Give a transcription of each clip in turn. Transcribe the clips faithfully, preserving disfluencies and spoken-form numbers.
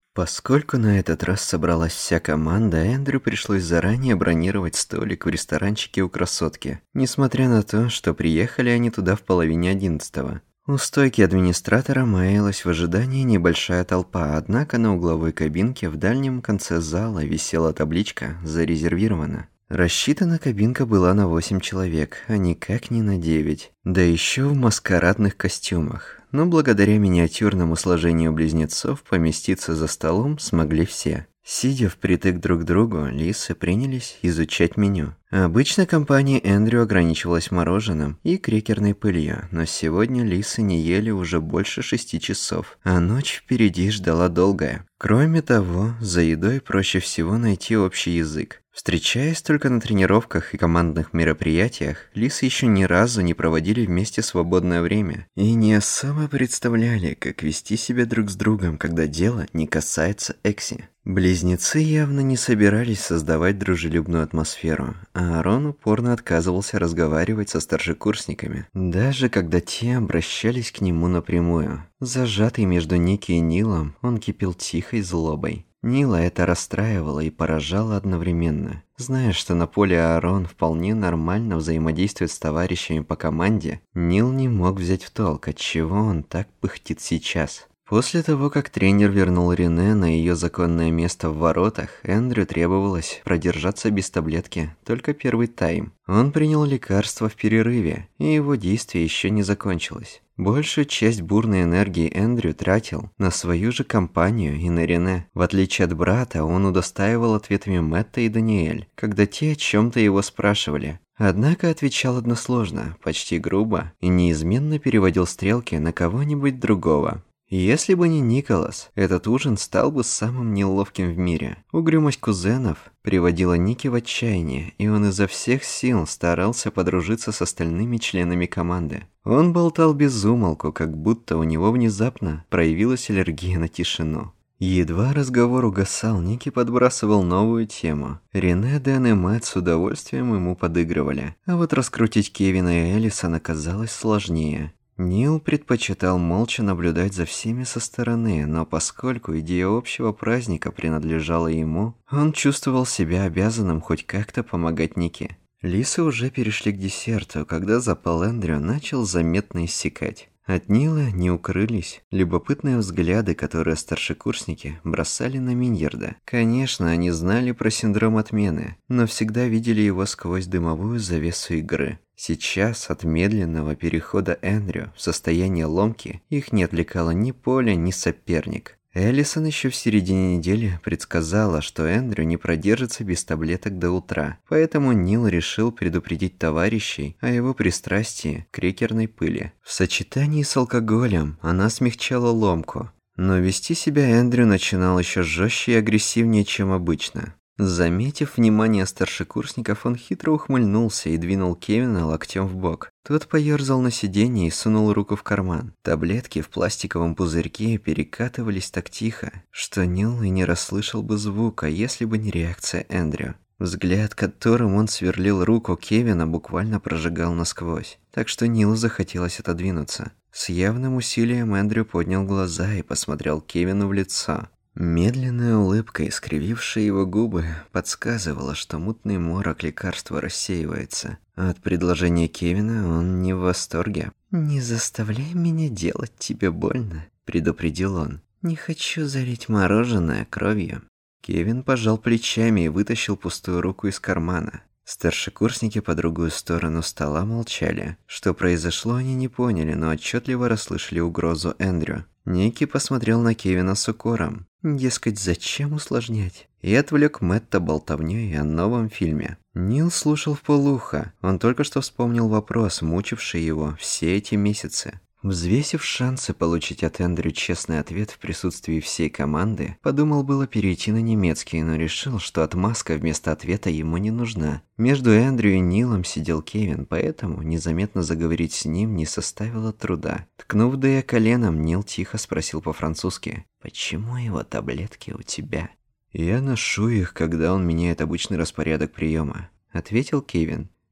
Поскольку на этот раз собралась вся команда, Эндрю пришлось заранее бронировать столик в ресторанчике у красотки, несмотря на то, что приехали они туда в половине одиннадцатого. У стойки администратора маялась в ожидании небольшая толпа, однако на угловой кабинке в дальнем конце зала висела табличка «Зарезервировано». Рассчитана кабинка была на восемь человек, а никак не на девять. Да еще в маскарадных костюмах. Но благодаря миниатюрному сложению близнецов поместиться за столом смогли все. Сидя впритык друг к другу, лисы принялись изучать меню. Обычно компания Эндрю ограничивалась мороженым и крекерной пылью, но сегодня лисы не ели уже больше шести часов, а ночь впереди ждала долгая. Кроме того, за едой проще всего найти общий язык. Встречаясь только на тренировках и командных мероприятиях, лисы еще ни разу не проводили вместе свободное время и не особо представляли, как вести себя друг с другом, когда дело не касается Экси. Близнецы явно не собирались создавать дружелюбную атмосферу, а Арон упорно отказывался разговаривать со старшекурсниками, даже когда те обращались к нему напрямую. Зажатый между Ники и Нилом, он кипел тихой злобой. Нила это расстраивало и поражало одновременно. Зная, что на поле Арон вполне нормально взаимодействует с товарищами по команде, Нил не мог взять в толк, отчего он так пыхтит сейчас. После того, как тренер вернул Рене на ее законное место в воротах, Эндрю требовалось продержаться без таблетки только первый тайм. Он принял лекарство в перерыве, и его действие еще не закончилось. Большую часть бурной энергии Эндрю тратил на свою же компанию и на Рене. В отличие от брата, он удостаивал ответами Мэтта и Даниэль, когда те о чем-то его спрашивали. Однако отвечал односложно, почти грубо, и неизменно переводил стрелки на кого-нибудь другого. Если бы не Николас, этот ужин стал бы самым неловким в мире. Угрюмость кузенов приводила Ники в отчаяние, и он изо всех сил старался подружиться с остальными членами команды. Он болтал без умолку, как будто у него внезапно проявилась аллергия на тишину. Едва разговор угасал, Ники подбрасывал новую тему. Рене, Дэн и Мэтт с удовольствием ему подыгрывали, а вот раскрутить Кевина и Элисона оказалось сложнее. Нил предпочитал молча наблюдать за всеми со стороны, но поскольку идея общего праздника принадлежала ему, он чувствовал себя обязанным хоть как-то помогать Нике. Лисы уже перешли к десерту, когда запал Эндрю начал заметно иссякать. От Нила не укрылись любопытные взгляды, которые старшекурсники бросали на Миньерда. Конечно, они знали про синдром отмены, но всегда видели его сквозь дымовую завесу игры. Сейчас от медленного перехода Эндрю в состояние ломки их не отвлекало ни поле, ни соперник. Элисон еще в середине недели предсказала, что Эндрю не продержится без таблеток до утра, поэтому Нил решил предупредить товарищей о его пристрастии к крекерной пыли. В сочетании с алкоголем она смягчала ломку, но вести себя Эндрю начинал еще жестче и агрессивнее, чем обычно. Заметив внимание старшекурсников, он хитро ухмыльнулся и двинул Кевина локтем в бок. Тот поерзал на сиденье и сунул руку в карман. Таблетки в пластиковом пузырьке перекатывались так тихо, что Нил и не расслышал бы звука, если бы не реакция Эндрю. Взгляд, которым он сверлил руку Кевина, буквально прожигал насквозь, так что Нилу захотелось отодвинуться. С явным усилием Эндрю поднял глаза и посмотрел Кевину в лицо. Медленная улыбка, искривившая его губы, подсказывала, что мутный морок лекарства рассеивается. А от предложения Кевина он не в восторге. «Не заставляй меня делать тебе больно», – предупредил он. «Не хочу залить мороженое кровью». Кевин пожал плечами и вытащил пустую руку из кармана. Старшекурсники по другую сторону стола молчали. Что произошло, они не поняли, но отчетливо расслышали угрозу Эндрю. Ники посмотрел на Кевина с укором. Дескать, зачем усложнять? И отвлек Мэтта болтовнёй о новом фильме. Нил слушал вполуха. Он только что вспомнил вопрос, мучивший его все эти месяцы. Взвесив шансы получить от Эндрю честный ответ в присутствии всей команды, подумал было перейти на немецкий, но решил, что отмазка вместо ответа ему не нужна. Между Эндрю и Нилом сидел Кевин, поэтому незаметно заговорить с ним не составило труда. Ткнув Дэя коленом, Нил тихо спросил по-французски: «Почему его таблетки у тебя?» «Я ношу их, когда он меняет обычный распорядок приема», — ответил Кевин.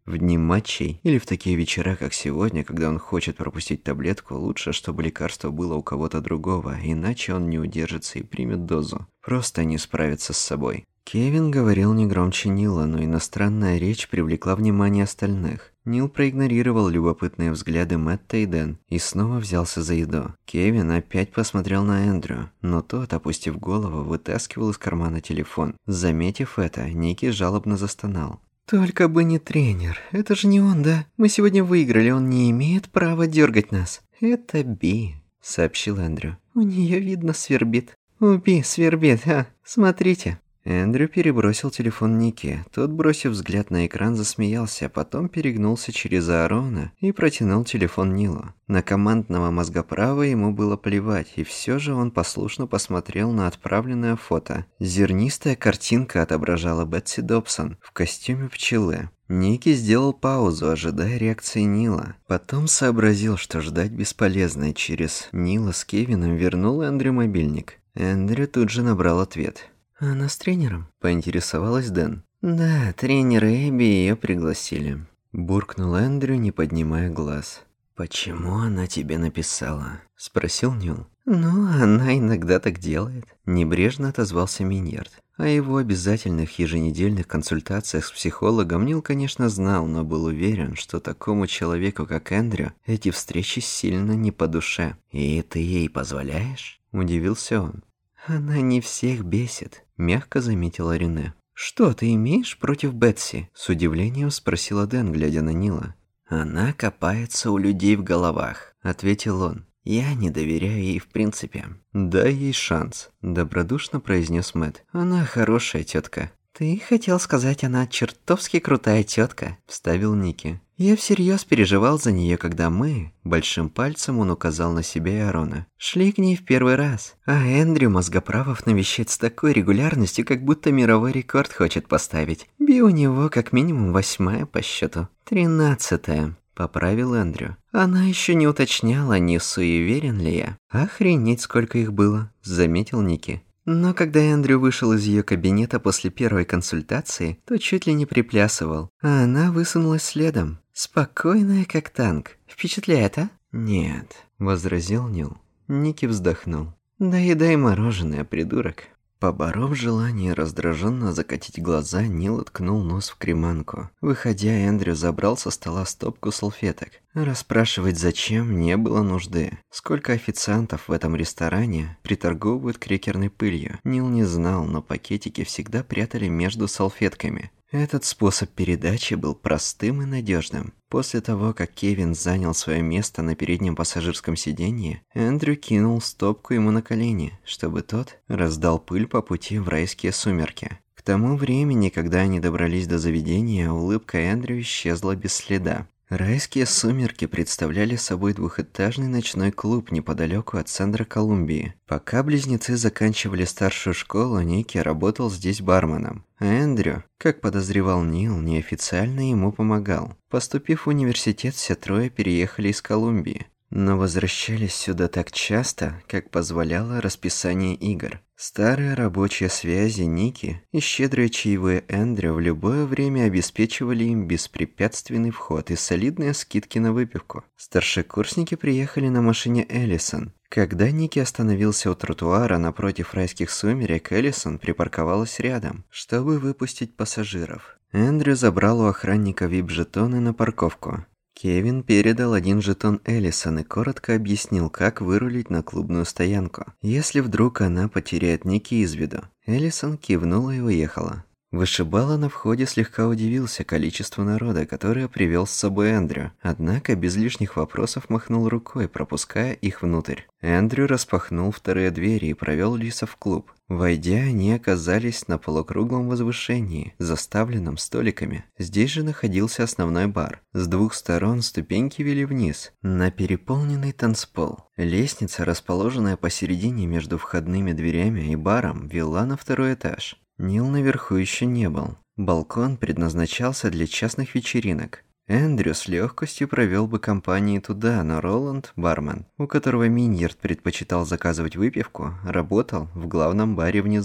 В дни матчей или в такие вечера, как сегодня, когда он хочет пропустить таблетку, лучше, чтобы лекарство было у кого-то другого, иначе он не удержится и примет дозу. Просто не справится с собой. Кевин говорил не громче Нила, но иностранная речь привлекла внимание остальных. Нил проигнорировал любопытные взгляды Мэтта и Дэн и снова взялся за еду. Кевин опять посмотрел на Эндрю, но тот, опустив голову, вытаскивал из кармана телефон. Заметив это, Ники жалобно застонал. «Только бы не тренер. Это же не он, да? Мы сегодня выиграли, он не имеет права дергать нас». «Это Би», — сообщил Эндрю. «У нее, видно, свербит». «У Би свербит, а? Смотрите». Эндрю перебросил телефон Ники. Тот, бросив взгляд на экран, засмеялся, потом перегнулся через Аарона и протянул телефон Нилу. На командного мозгоправа ему было плевать, и все же он послушно посмотрел на отправленное фото. Зернистая картинка отображала Бетси Добсон в костюме пчелы. Ники сделал паузу, ожидая реакции Нила. Потом сообразил, что ждать бесполезно, и через Нила с Кевином вернул Эндрю мобильник. Эндрю тут же набрал ответ. «Она с тренером?» – поинтересовалась Дэн. «Да, тренер Эбби ее пригласили», – буркнул Эндрю, не поднимая глаз. «Почему она тебе написала?» – спросил Нил. «Ну, она иногда так делает», – небрежно отозвался Миньярд. О его обязательных еженедельных консультациях с психологом Нил, конечно, знал, но был уверен, что такому человеку, как Эндрю, эти встречи сильно не по душе. «И ты ей позволяешь?» – удивился он. «Она не всех бесит», – мягко заметила Рене. «Что ты имеешь против Бетси?» – с удивлением спросила Дэн, глядя на Нила. «Она копается у людей в головах», – ответил он. «Я не доверяю ей в принципе». «Дай ей шанс», – добродушно произнес Мэтт. «Она хорошая тетка». «Ты хотел сказать, она чертовски крутая тетка», – вставил Ники. «Я всерьез переживал за нее, когда мы...» Большим пальцем он указал на себя и Арона. «Шли к ней в первый раз. А Эндрю Мозгоправов навещает с такой регулярностью, как будто мировой рекорд хочет поставить. Би у него как минимум восьмая по счету. Тринадцатая», – поправил Эндрю. «Она еще не уточняла, не суеверен ли я». «Охренеть, сколько их было», – заметил Ники. Но когда Эндрю вышел из ее кабинета после первой консультации, то чуть ли не приплясывал, а она высунулась следом. Спокойная, как танк. Впечатляет, а? «Нет», — возразил Нил. Ники вздохнул. «Доедай мороженое, придурок». Поборов желание раздраженно закатить глаза, Нил уткнул нос в креманку. Выходя, Эндрю забрал со стола стопку салфеток. Расспрашивать зачем не было нужды. Сколько официантов в этом ресторане приторговывают крекерной пылью, Нил не знал, но пакетики всегда прятали между салфетками. Этот способ передачи был простым и надежным. После того, как Кевин занял свое место на переднем пассажирском сиденье, Эндрю кинул стопку ему на колени, чтобы тот раздал пыль по пути в райские сумерки. К тому времени, когда они добрались до заведения, улыбка Эндрю исчезла без следа. Райские сумерки представляли собой двухэтажный ночной клуб неподалеку от центра Колумбии. Пока близнецы заканчивали старшую школу, Ники работал здесь барменом. А Эндрю, как подозревал Нил, неофициально ему помогал. Поступив в университет, все трое переехали из Колумбии. Но возвращались сюда так часто, как позволяло расписание игр. Старые рабочие связи Ники и щедрые чаевые Эндрю в любое время обеспечивали им беспрепятственный вход и солидные скидки на выпивку. Старшекурсники приехали на машине Эллисон. Когда Ники остановился у тротуара напротив райских сумерек, Эллисон припарковалась рядом, чтобы выпустить пассажиров. Эндрю забрал у охранника вип-жетоны на парковку. Кевин передал один жетон Эллисон и коротко объяснил, как вырулить на клубную стоянку, если вдруг она потеряет Ники из виду. Эллисон кивнула и уехала. Вышибала на входе слегка удивился количеству народа, которое привел с собой Эндрю, однако без лишних вопросов махнул рукой, пропуская их внутрь. Эндрю распахнул вторые двери и провел Лиса в клуб. Войдя, они оказались на полукруглом возвышении, заставленном столиками. Здесь же находился основной бар. С двух сторон ступеньки вели вниз, на переполненный танцпол. Лестница, расположенная посередине между входными дверями и баром, вела на второй этаж. Нил наверху еще не был. Балкон предназначался для частных вечеринок. Эндрю с легкостью провел бы компании туда, но Роланд, бармен, у которого Миньярд предпочитал заказывать выпивку, работал в главном баре внизу.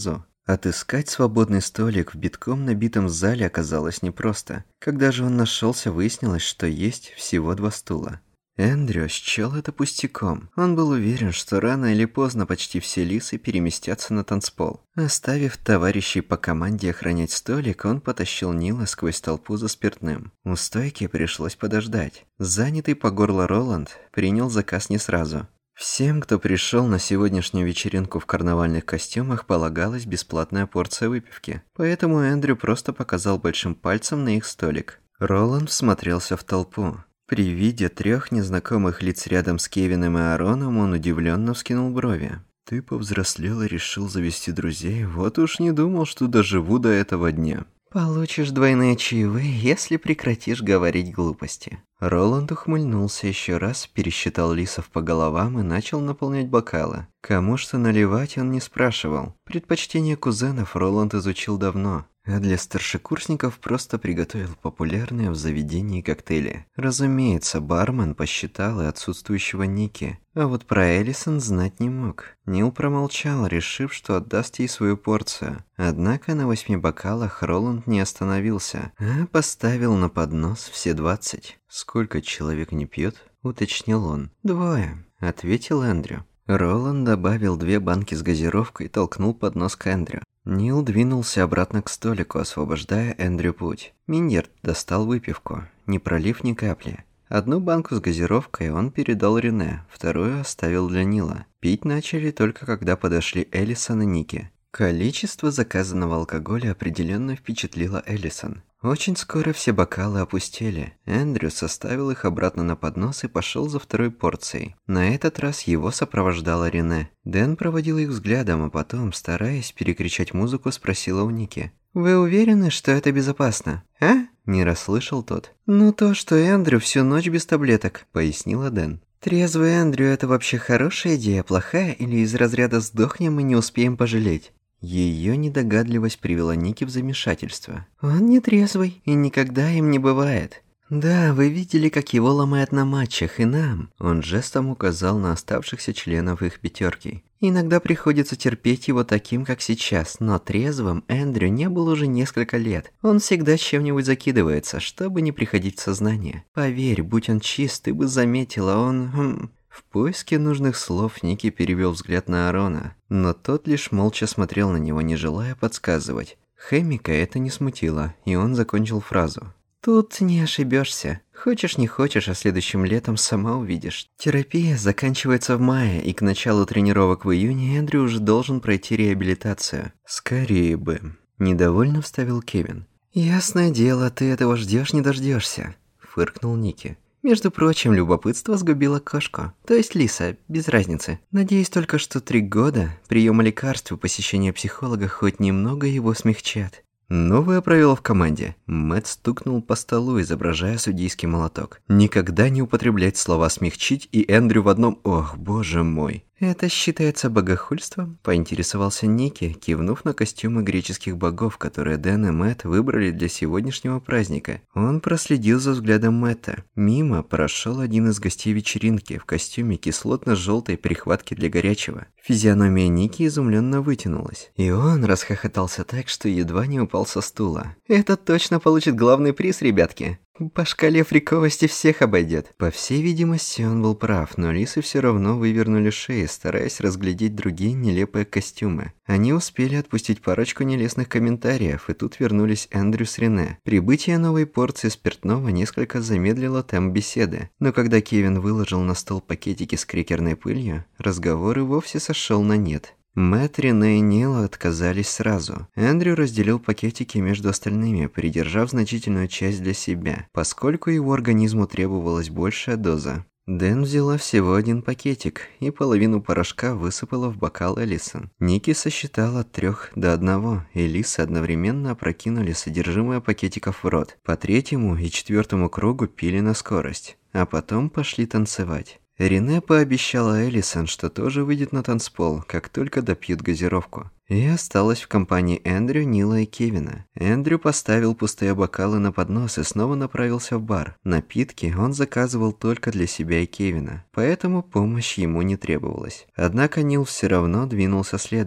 Отыскать свободный столик в битком набитом зале оказалось непросто. Когда же он нашелся, выяснилось, что есть всего два стула. Эндрю счёл это пустяком. Он был уверен, что рано или поздно почти все лисы переместятся на танцпол. Оставив товарищей по команде охранять столик, он потащил Нила сквозь толпу за спиртным. У стойки пришлось подождать. Занятый по горло Роланд принял заказ не сразу. Всем, кто пришел на сегодняшнюю вечеринку в карнавальных костюмах, полагалась бесплатная порция выпивки. Поэтому Эндрю просто показал большим пальцем на их столик. Роланд всмотрелся в толпу. При виде трех незнакомых лиц рядом с Кевином и Аароном он удивленно вскинул брови. «Ты повзрослел и решил завести друзей? Вот уж не думал, что доживу до этого дня». «Получишь двойные чаевые, если прекратишь говорить глупости». Роланд ухмыльнулся еще раз, пересчитал лисов по головам и начал наполнять бокалы. Кому что наливать он не спрашивал. Предпочтения кузенов Роланд изучил давно. А для старшекурсников просто приготовил популярные в заведении коктейли. Разумеется, бармен посчитал и отсутствующего Ники. А вот про Элисон знать не мог. Нил промолчал, решив, что отдаст ей свою порцию. Однако на восьми бокалах Роланд не остановился, а поставил на поднос все двадцать. «Сколько человек не пьет?» – уточнил он. «Двое», – ответил Эндрю. Роланд добавил две банки с газировкой и толкнул поднос к Эндрю. Нил двинулся обратно к столику, освобождая Эндрю путь. Миньерд достал выпивку, не пролив ни капли. Одну банку с газировкой он передал Рене, вторую оставил для Нила. Пить начали только когда подошли Элисон и Ники. Количество заказанного алкоголя определенно впечатлило Элисон. Очень скоро все бокалы опустели. Эндрю составил их обратно на поднос и пошел за второй порцией. На этот раз его сопровождала Рене. Дэн проводил их взглядом, а потом, стараясь перекричать музыку, спросила у Ники. «Вы уверены, что это безопасно, а?» Не расслышал тот. «Ну то, что Эндрю всю ночь без таблеток», — пояснила Дэн. «Трезвый Эндрю — это вообще хорошая идея, плохая или из разряда «сдохнем и не успеем пожалеть»?» Ее недогадливость привела Ники в замешательство. «Он не трезвый, и никогда им не бывает. Да, вы видели, как его ломает на матчах, и нам». Он жестом указал на оставшихся членов их пятерки. «Иногда приходится терпеть его таким, как сейчас, но трезвым Эндрю не был уже несколько лет. Он всегда чем-нибудь закидывается, чтобы не приходить в сознание. Поверь, будь он чист, ты бы заметила, он... Хм... В поиске нужных слов Ники перевел взгляд на Аарона, но тот лишь молча смотрел на него, не желая подсказывать. Хэмика это не смутило, и он закончил фразу. «Тут не ошибешься. Хочешь не хочешь, а следующим летом сама увидишь. Терапия заканчивается в мае, и к началу тренировок в июне Эндрю уже должен пройти реабилитацию». «Скорее бы», – недовольно вставил Кевин. «Ясное дело, ты этого ждешь не дождешься», – фыркнул Ники. «Между прочим, любопытство сгубило кошку. То есть лиса, без разницы. Надеюсь только, что три года приема лекарств и посещение психолога хоть немного его смягчат». Новое правило в команде. Мэтт стукнул по столу, изображая судейский молоток. Никогда не употреблять слова «смягчить» и Эндрю в одном «Ох, боже мой». «Это считается богохульством?» – поинтересовался Ники, кивнув на костюмы греческих богов, которые Дэн и Мэтт выбрали для сегодняшнего праздника. Он проследил за взглядом Мэтта. Мимо прошел один из гостей вечеринки в костюме кислотно-желтой прихватки для горячего. Физиономия Ники изумленно вытянулась. И он расхохотался так, что едва не упал со стула. «Это точно получит главный приз, ребятки!» По шкале фриковости всех обойдет. По всей видимости, он был прав, но лисы все равно вывернули шеи, стараясь разглядеть другие нелепые костюмы. Они успели отпустить парочку нелестных комментариев, и тут вернулись Эндрю с Рене. Прибытие новой порции спиртного несколько замедлило темп беседы, но когда Кевин выложил на стол пакетики с крекерной пылью, разговор и вовсе сошел на нет. Мэтт, Рене и Нил отказались сразу. Эндрю разделил пакетики между остальными, придержав значительную часть для себя, поскольку его организму требовалась большая доза. Дэн взяла всего один пакетик, и половину порошка высыпала в бокал Элисон. Ники сосчитал от трех до одного, и лисы одновременно опрокинули содержимое пакетиков в рот. По третьему и четвертому кругу пили на скорость, а потом пошли танцевать. Рене пообещала Элисон, что тоже выйдет на танцпол, как только допьют газировку. И осталась в компании Эндрю, Нила и Кевина. Эндрю поставил пустые бокалы на поднос и снова направился в бар. Напитки он заказывал только для себя и Кевина, поэтому помощь ему не требовалась. Однако Нил все равно двинулся следом.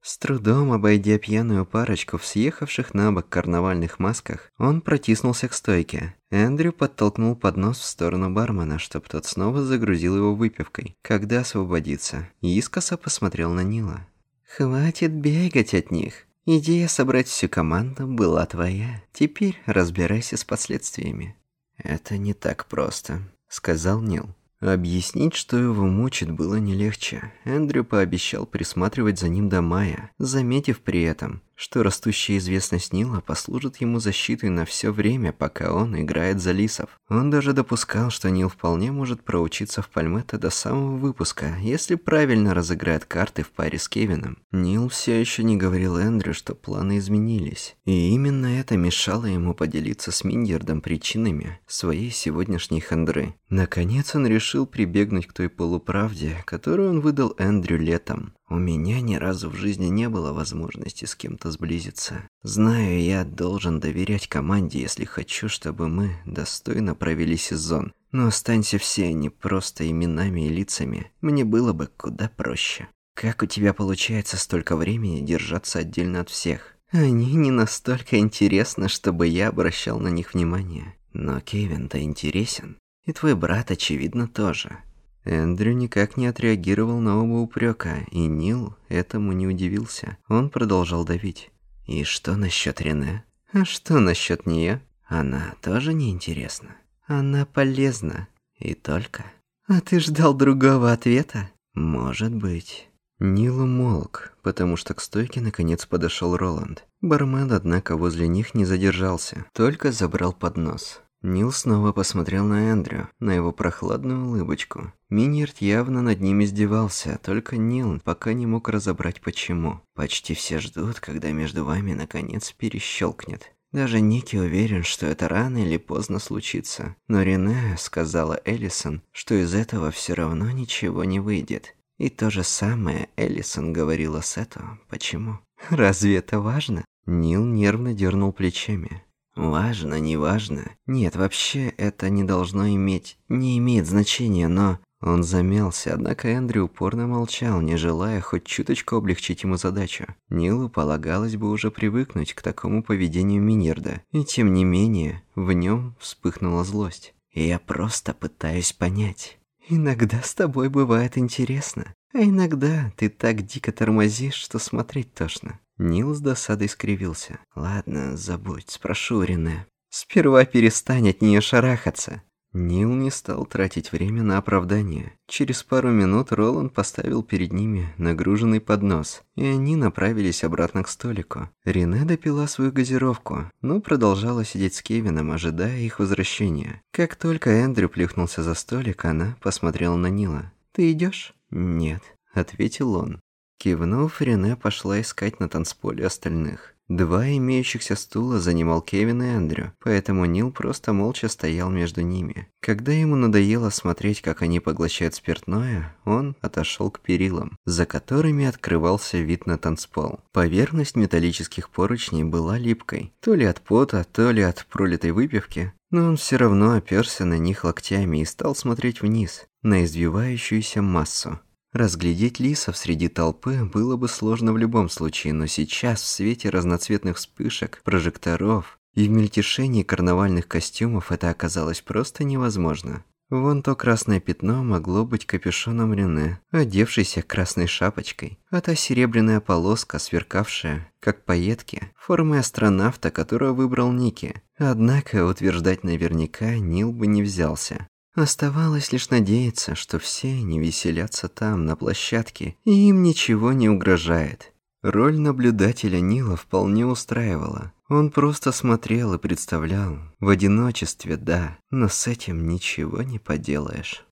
С трудом обойдя пьяную парочку в съехавших на бок карнавальных масках, он протиснулся к стойке. Эндрю подтолкнул поднос в сторону бармена, чтобы тот снова загрузил его выпивкой, когда освободится, и искоса посмотрел на Нила. «Хватит бегать от них. Идея собрать всю команду была твоя. Теперь разбирайся с последствиями». «Это не так просто», — сказал Нил. Объяснить, что его мучит, было не легче. Эндрю пообещал присматривать за ним до мая, заметив при этом, что растущая известность Нила послужит ему защитой на все время, пока он играет за лисов. Он даже допускал, что Нил вполне может проучиться в Пальметто до самого выпуска, если правильно разыграет карты в паре с Кевином. Нил все еще не говорил Эндрю, что планы изменились. И именно это мешало ему поделиться с Миньярдом причинами своей сегодняшней хандры. Наконец он решил прибегнуть к той полуправде, которую он выдал Эндрю летом. «У меня ни разу в жизни не было возможности с кем-то сблизиться. Знаю, я должен доверять команде, если хочу, чтобы мы достойно провели сезон. Но останься все они просто именами и лицами, мне было бы куда проще. Как у тебя получается столько времени держаться отдельно от всех? Они не настолько интересны, чтобы я обращал на них внимание. Но Кевин-то интересен. И твой брат, очевидно, тоже». Эндрю никак не отреагировал на оба упрека, и Нил этому не удивился. Он продолжал давить. «И что насчет Рене? А что насчет нее? Она тоже неинтересна. Она полезна. И только. А ты ждал другого ответа? Может быть». Нил умолк, потому что к стойке наконец подошел Роланд. Бармен, однако, возле них не задержался, только забрал поднос. Нил снова посмотрел на Эндрю, на его прохладную улыбочку. Миньярд явно над ним издевался, только Нил пока не мог разобрать почему. Почти все ждут, когда между вами наконец перещелкнет. Даже Ники уверен, что это рано или поздно случится. Но Рене сказала Эллисон, что из этого все равно ничего не выйдет. И то же самое Эллисон говорила Сету. Почему? Разве это важно? Нил нервно дернул плечами. Важно, не важно. Нет, вообще это не должно иметь, не имеет значения, но... Он замялся, однако Эндрю упорно молчал, не желая хоть чуточку облегчить ему задачу. Нилу полагалось бы уже привыкнуть к такому поведению Миньярда, и тем не менее в нем вспыхнула злость. «Я просто пытаюсь понять. Иногда с тобой бывает интересно, а иногда ты так дико тормозишь, что смотреть тошно». Нил с досадой скривился. «Ладно, забудь, спрошу Рене. Сперва перестань от нее шарахаться». Нил не стал тратить время на оправдание. Через пару минут Роланд поставил перед ними нагруженный поднос, и они направились обратно к столику. Рене допила свою газировку, но продолжала сидеть с Кевином, ожидая их возвращения. Как только Эндрю плюхнулся за столик, она посмотрела на Нила. «Ты идешь?» «Нет», — ответил он. Кивнув, Рене пошла искать на танцполе остальных. Два имеющихся стула занимал Кевин и Эндрю, поэтому Нил просто молча стоял между ними. Когда ему надоело смотреть, как они поглощают спиртное, он отошел к перилам, за которыми открывался вид на танцпол. Поверхность металлических поручней была липкой, то ли от пота, то ли от пролитой выпивки, но он все равно оперся на них локтями и стал смотреть вниз, на извивающуюся массу. Разглядеть лисов среди толпы было бы сложно в любом случае, но сейчас в свете разноцветных вспышек, прожекторов и в мельтешении карнавальных костюмов это оказалось просто невозможно. Вон то красное пятно могло быть капюшоном Рене, одевшейся красной шапочкой, а та серебряная полоска, сверкавшая, как пайетки, формой астронавта, которую выбрал Ники. Однако утверждать наверняка Нил бы не взялся. Оставалось лишь надеяться, что все они веселятся там, на площадке, и им ничего не угрожает. Роль наблюдателя Нила вполне устраивала. Он просто смотрел и представлял. В одиночестве, да, но с этим ничего не поделаешь.